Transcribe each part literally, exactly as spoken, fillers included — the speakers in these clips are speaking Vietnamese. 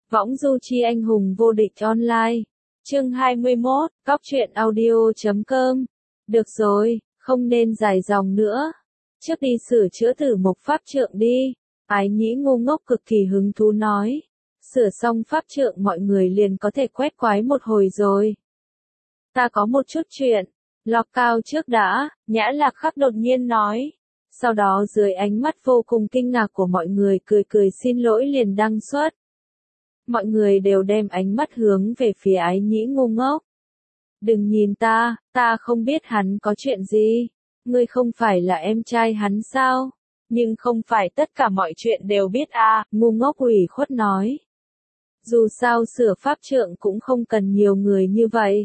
Võng du chi anh hùng vô địch online. Chương hai mươi mốt, cóc truyện audio chấm com. Được rồi, không nên dài dòng nữa. Trước đi sửa chữa thử một pháp trượng đi. Ái Nhĩ ngu ngốc cực kỳ hứng thú nói. Sửa xong pháp trượng mọi người liền có thể quét quái một hồi rồi. Ta có một chút chuyện. Lọc cao trước đã, Nhã Lạc Khắc đột nhiên nói. Sau đó dưới ánh mắt vô cùng kinh ngạc của mọi người cười cười xin lỗi liền đăng xuất. Mọi người đều đem ánh mắt hướng về phía Ái Nhĩ ngu ngốc. Đừng nhìn ta, ta không biết hắn có chuyện gì. Ngươi không phải là em trai hắn sao? Nhưng không phải tất cả mọi chuyện đều biết à, ngu ngốc ủy khuất nói. Dù sao sửa pháp trượng cũng không cần nhiều người như vậy.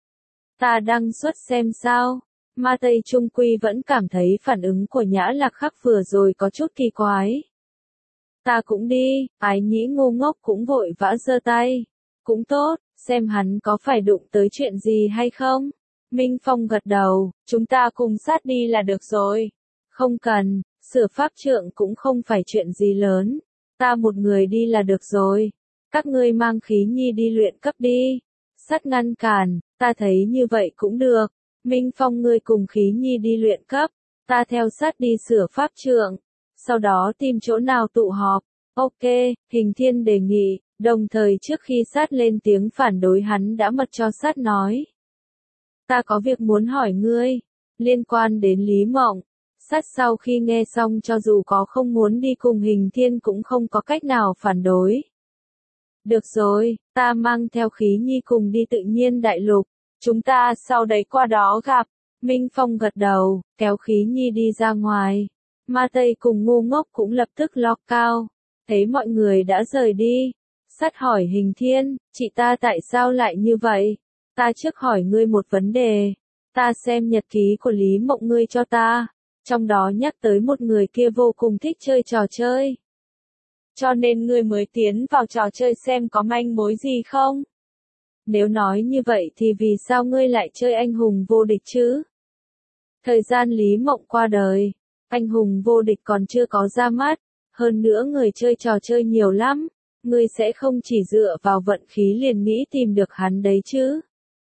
Ta đăng xuất xem sao. Ma Tây Trung Quy vẫn cảm thấy phản ứng của Nhã Lạc Khắc vừa rồi có chút kỳ quái. Ta cũng đi, Ái Nhĩ ngu ngốc cũng vội vã giơ tay. Cũng tốt, xem hắn có phải đụng tới chuyện gì hay không. Minh Phong gật đầu, chúng ta cùng sát đi là được rồi. Không cần, sửa pháp trượng cũng không phải chuyện gì lớn. Ta một người đi là được rồi. Các ngươi mang Khí Nhi đi luyện cấp đi. Sát ngăn cản, ta thấy như vậy cũng được. Minh Phong ngươi cùng Khí Nhi đi luyện cấp. Ta theo sát đi sửa pháp trượng. Sau đó tìm chỗ nào tụ họp. Ok, Hình Thiên đề nghị, đồng thời trước khi sát lên tiếng phản đối hắn đã mật cho sát nói. Ta có việc muốn hỏi ngươi, liên quan đến Lý Mộng. Sát sau khi nghe xong cho dù có không muốn đi cùng Hình Thiên cũng không có cách nào phản đối. Được rồi, ta mang theo Khí Nhi cùng đi Tự Nhiên Đại Lục, chúng ta sau đấy qua đó gặp. Minh Phong gật đầu, kéo Khí Nhi đi ra ngoài. Ma Tây cùng ngu ngốc cũng lập tức log cao. Thấy mọi người đã rời đi. Sát hỏi Hình Thiên, chị ta tại sao lại như vậy? Ta trước hỏi ngươi một vấn đề. Ta xem nhật ký của Lý Mộng ngươi cho ta. Trong đó nhắc tới một người kia vô cùng thích chơi trò chơi. Cho nên ngươi mới tiến vào trò chơi xem có manh mối gì không? Nếu nói như vậy thì vì sao ngươi lại chơi anh hùng vô địch chứ? Thời gian Lý Mộng qua đời, anh hùng vô địch còn chưa có ra mắt. Hơn nữa người chơi trò chơi nhiều lắm. Ngươi sẽ không chỉ dựa vào vận khí liền nghĩ tìm được hắn đấy chứ.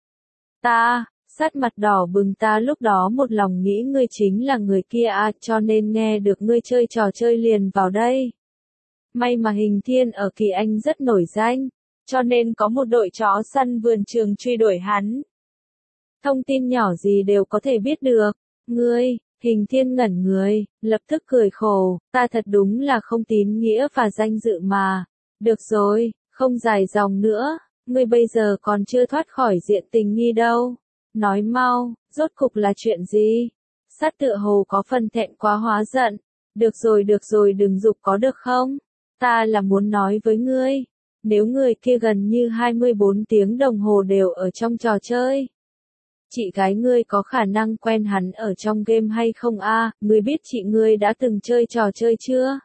Ta, Sát mặt đỏ bừng ta lúc đó một lòng nghĩ ngươi chính là người kia à cho nên nghe được ngươi chơi trò chơi liền vào đây. May mà Hình Thiên ở Kỳ Anh rất nổi danh, cho nên có một đội chó săn vườn trường truy đuổi hắn. Thông tin nhỏ gì đều có thể biết được. Ngươi, Hình Thiên ngẩn người, lập tức cười khổ, ta thật đúng là không tín nghĩa và danh dự mà. Được rồi, không dài dòng nữa, ngươi bây giờ còn chưa thoát khỏi diện tình nghi đâu. Nói mau, rốt cục là chuyện gì? Sát tựa hồ có phần thẹn quá hóa giận. Được rồi được rồi đừng giục có được không? Ta là muốn nói với ngươi. Nếu người kia gần như hai mươi bốn tiếng đồng hồ đều ở trong trò chơi. Chị gái ngươi có khả năng quen hắn ở trong game hay không a? À, ngươi biết chị ngươi đã từng chơi trò chơi chưa?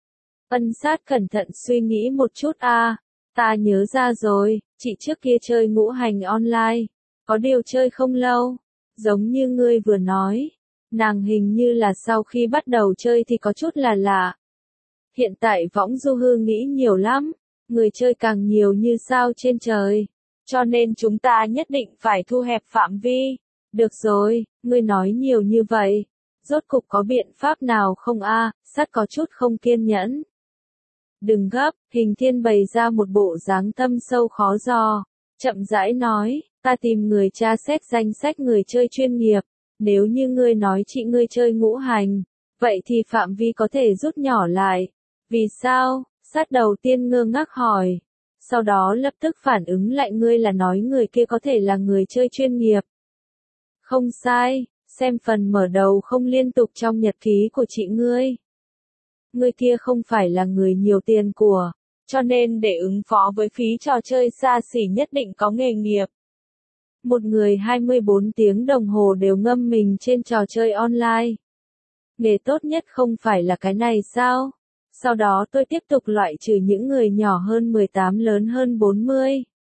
Ân Sát cẩn thận suy nghĩ một chút a. À, ta nhớ ra rồi, chị trước kia chơi ngũ hành online. Có điều chơi không lâu. Giống như ngươi vừa nói. Nàng hình như là sau khi bắt đầu chơi thì có chút là lạ. Hiện tại võng du hư nghĩ nhiều lắm. Người chơi càng nhiều như sao trên trời. Cho nên chúng ta nhất định phải thu hẹp phạm vi. Được rồi, ngươi nói nhiều như vậy. Rốt cục có biện pháp nào không a? À, Sát có chút không kiên nhẫn. Đừng gấp, Hình Thiên bày ra một bộ dáng thâm sâu khó dò. Chậm rãi nói, ta tìm người tra xét danh sách người chơi chuyên nghiệp. Nếu như ngươi nói chị ngươi chơi ngũ hành, vậy thì phạm vi có thể rút nhỏ lại. Vì sao? Sát đầu tiên ngơ ngác hỏi. Sau đó lập tức phản ứng lại ngươi là nói người kia có thể là người chơi chuyên nghiệp. Không sai, xem phần mở đầu không liên tục trong nhật ký của chị ngươi. Người kia không phải là người nhiều tiền của, cho nên để ứng phó với phí trò chơi xa xỉ nhất định có nghề nghiệp. Một người hai mươi bốn tiếng đồng hồ đều ngâm mình trên trò chơi online. Nghề tốt nhất không phải là cái này sao? Sau đó tôi tiếp tục loại trừ những người nhỏ hơn mười tám lớn hơn bốn mươi.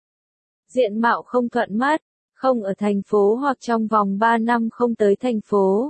Diện mạo không thuận mắt, không ở thành phố hoặc trong vòng ba năm không tới thành phố.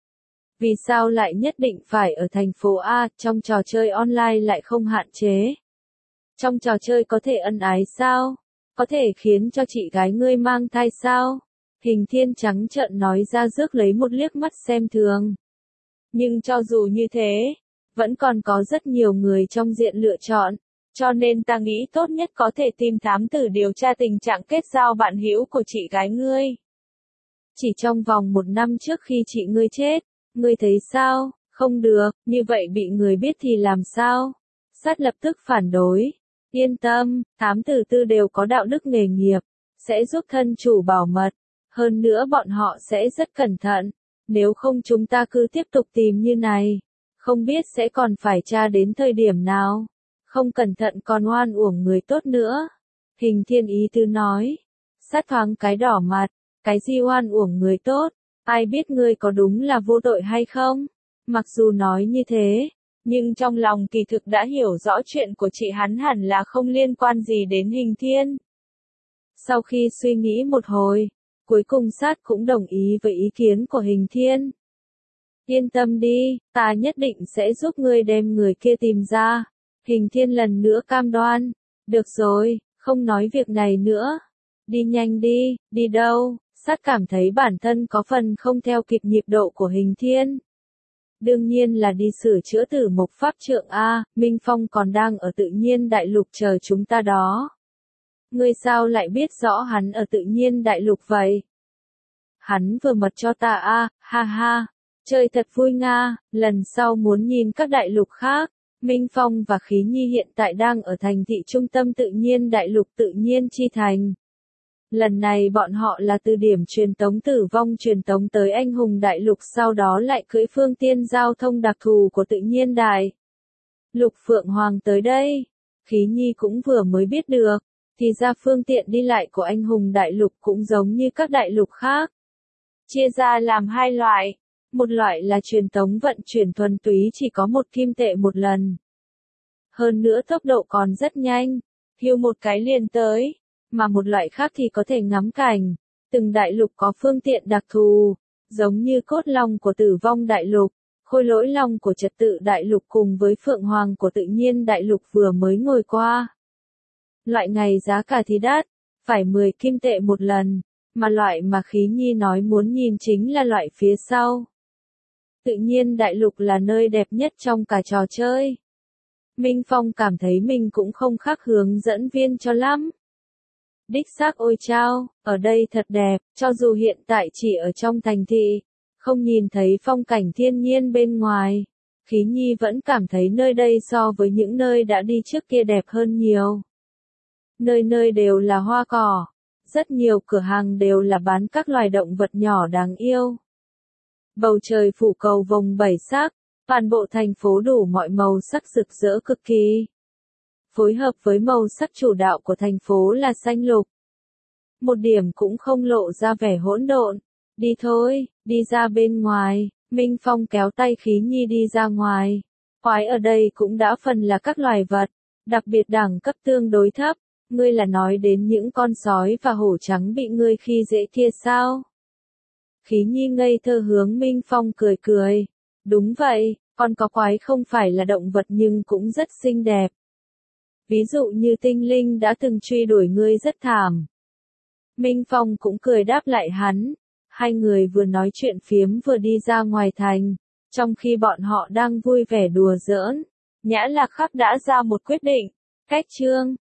Vì sao lại nhất định phải ở thành phố A, trong trò chơi online lại không hạn chế? Trong trò chơi có thể ân ái sao? Có thể khiến cho chị gái ngươi mang thai sao? Hình Thiên trắng trợn nói ra rước lấy một liếc mắt xem thường. Nhưng cho dù như thế, vẫn còn có rất nhiều người trong diện lựa chọn, cho nên ta nghĩ tốt nhất có thể tìm thám tử điều tra tình trạng kết giao bạn hữu của chị gái ngươi. Chỉ trong vòng một năm trước khi chị ngươi chết, ngươi thấy sao? Không được, như vậy bị người biết thì làm sao? Sát lập tức phản đối. Yên tâm, thám tử tư đều có đạo đức nghề nghiệp, sẽ giúp thân chủ bảo mật. Hơn nữa bọn họ sẽ rất cẩn thận. Nếu không chúng ta cứ tiếp tục tìm như này, không biết sẽ còn phải tra đến thời điểm nào. Không cẩn thận còn oan uổng người tốt nữa. Hình Thiên ý tư nói. Sát thoáng cái đỏ mặt. Cái gì oan uổng người tốt? Ai biết ngươi có đúng là vô tội hay không? Mặc dù nói như thế, nhưng trong lòng kỳ thực đã hiểu rõ chuyện của chị hắn hẳn là không liên quan gì đến Hình Thiên. Sau khi suy nghĩ một hồi, cuối cùng Sát cũng đồng ý với ý kiến của Hình Thiên. Yên tâm đi, ta nhất định sẽ giúp ngươi đem người kia tìm ra. Hình Thiên lần nữa cam đoan. Được rồi, không nói việc này nữa. Đi nhanh đi, đi đâu? Sát cảm thấy bản thân có phần không theo kịp nhịp độ của Hình Thiên. Đương nhiên là đi sửa chữa Tử Mộc Pháp Trượng A, Minh Phong còn đang ở Tự Nhiên Đại Lục chờ chúng ta đó. Ngươi sao lại biết rõ hắn ở Tự Nhiên Đại Lục vậy? Hắn vừa mật cho ta A, ha ha, chơi thật vui nga, lần sau muốn nhìn các đại lục khác. Minh Phong và Khí Nhi hiện tại đang ở thành thị trung tâm Tự Nhiên Đại Lục Tự Nhiên Chi Thành. Lần này bọn họ là từ điểm truyền tống tử vong truyền tống tới Anh Hùng Đại Lục, sau đó lại cưỡi phương tiện giao thông đặc thù của Tự Nhiên Đại Lục Phượng Hoàng tới đây. Khí Nhi cũng vừa mới biết được, thì ra phương tiện đi lại của Anh Hùng Đại Lục cũng giống như các đại lục khác. Chia ra làm hai loại, một loại là truyền tống vận chuyển thuần túy chỉ có một kim tệ một lần. Hơn nữa tốc độ còn rất nhanh, hiu một cái liền tới. Mà một loại khác thì có thể ngắm cảnh. Từng đại lục có phương tiện đặc thù, giống như cốt long của Tử Vong Đại Lục, khôi lỗi long của Trật Tự Đại Lục cùng với Phượng Hoàng của Tự Nhiên Đại Lục vừa mới ngồi qua. Loại này giá cả thì đắt, phải mười kim tệ một lần, mà loại mà Khí Nhi nói muốn nhìn chính là loại phía sau. Tự Nhiên Đại Lục là nơi đẹp nhất trong cả trò chơi. Minh Phong cảm thấy mình cũng không khác hướng dẫn viên cho lắm. Đích xác ôi chao, ở đây thật đẹp, cho dù hiện tại chỉ ở trong thành thị, không nhìn thấy phong cảnh thiên nhiên bên ngoài. Khí Nhi vẫn cảm thấy nơi đây so với những nơi đã đi trước kia đẹp hơn nhiều. Nơi nơi đều là hoa cỏ, rất nhiều cửa hàng đều là bán các loài động vật nhỏ đáng yêu. Bầu trời phủ cầu vồng bảy sắc, toàn bộ thành phố đủ mọi màu sắc rực rỡ cực kỳ. Phối hợp với màu sắc chủ đạo của thành phố là xanh lục. Một điểm cũng không lộ ra vẻ hỗn độn. Đi thôi, đi ra bên ngoài. Minh Phong kéo tay Khí Nhi đi ra ngoài. Quái ở đây cũng đã phần là các loài vật, đặc biệt đẳng cấp tương đối thấp. Ngươi là nói đến những con sói và hổ trắng bị ngươi khi dễ kia sao? Khí Nhi ngây thơ hướng Minh Phong cười cười. Đúng vậy, con có quái không phải là động vật nhưng cũng rất xinh đẹp. Ví dụ như tinh linh đã từng truy đuổi ngươi rất thảm. Minh Phong cũng cười đáp lại hắn. Hai người vừa nói chuyện phiếm vừa đi ra ngoài thành. Trong khi bọn họ đang vui vẻ đùa giỡn, Nhã Lạc Khắc đã ra một quyết định. Cách chương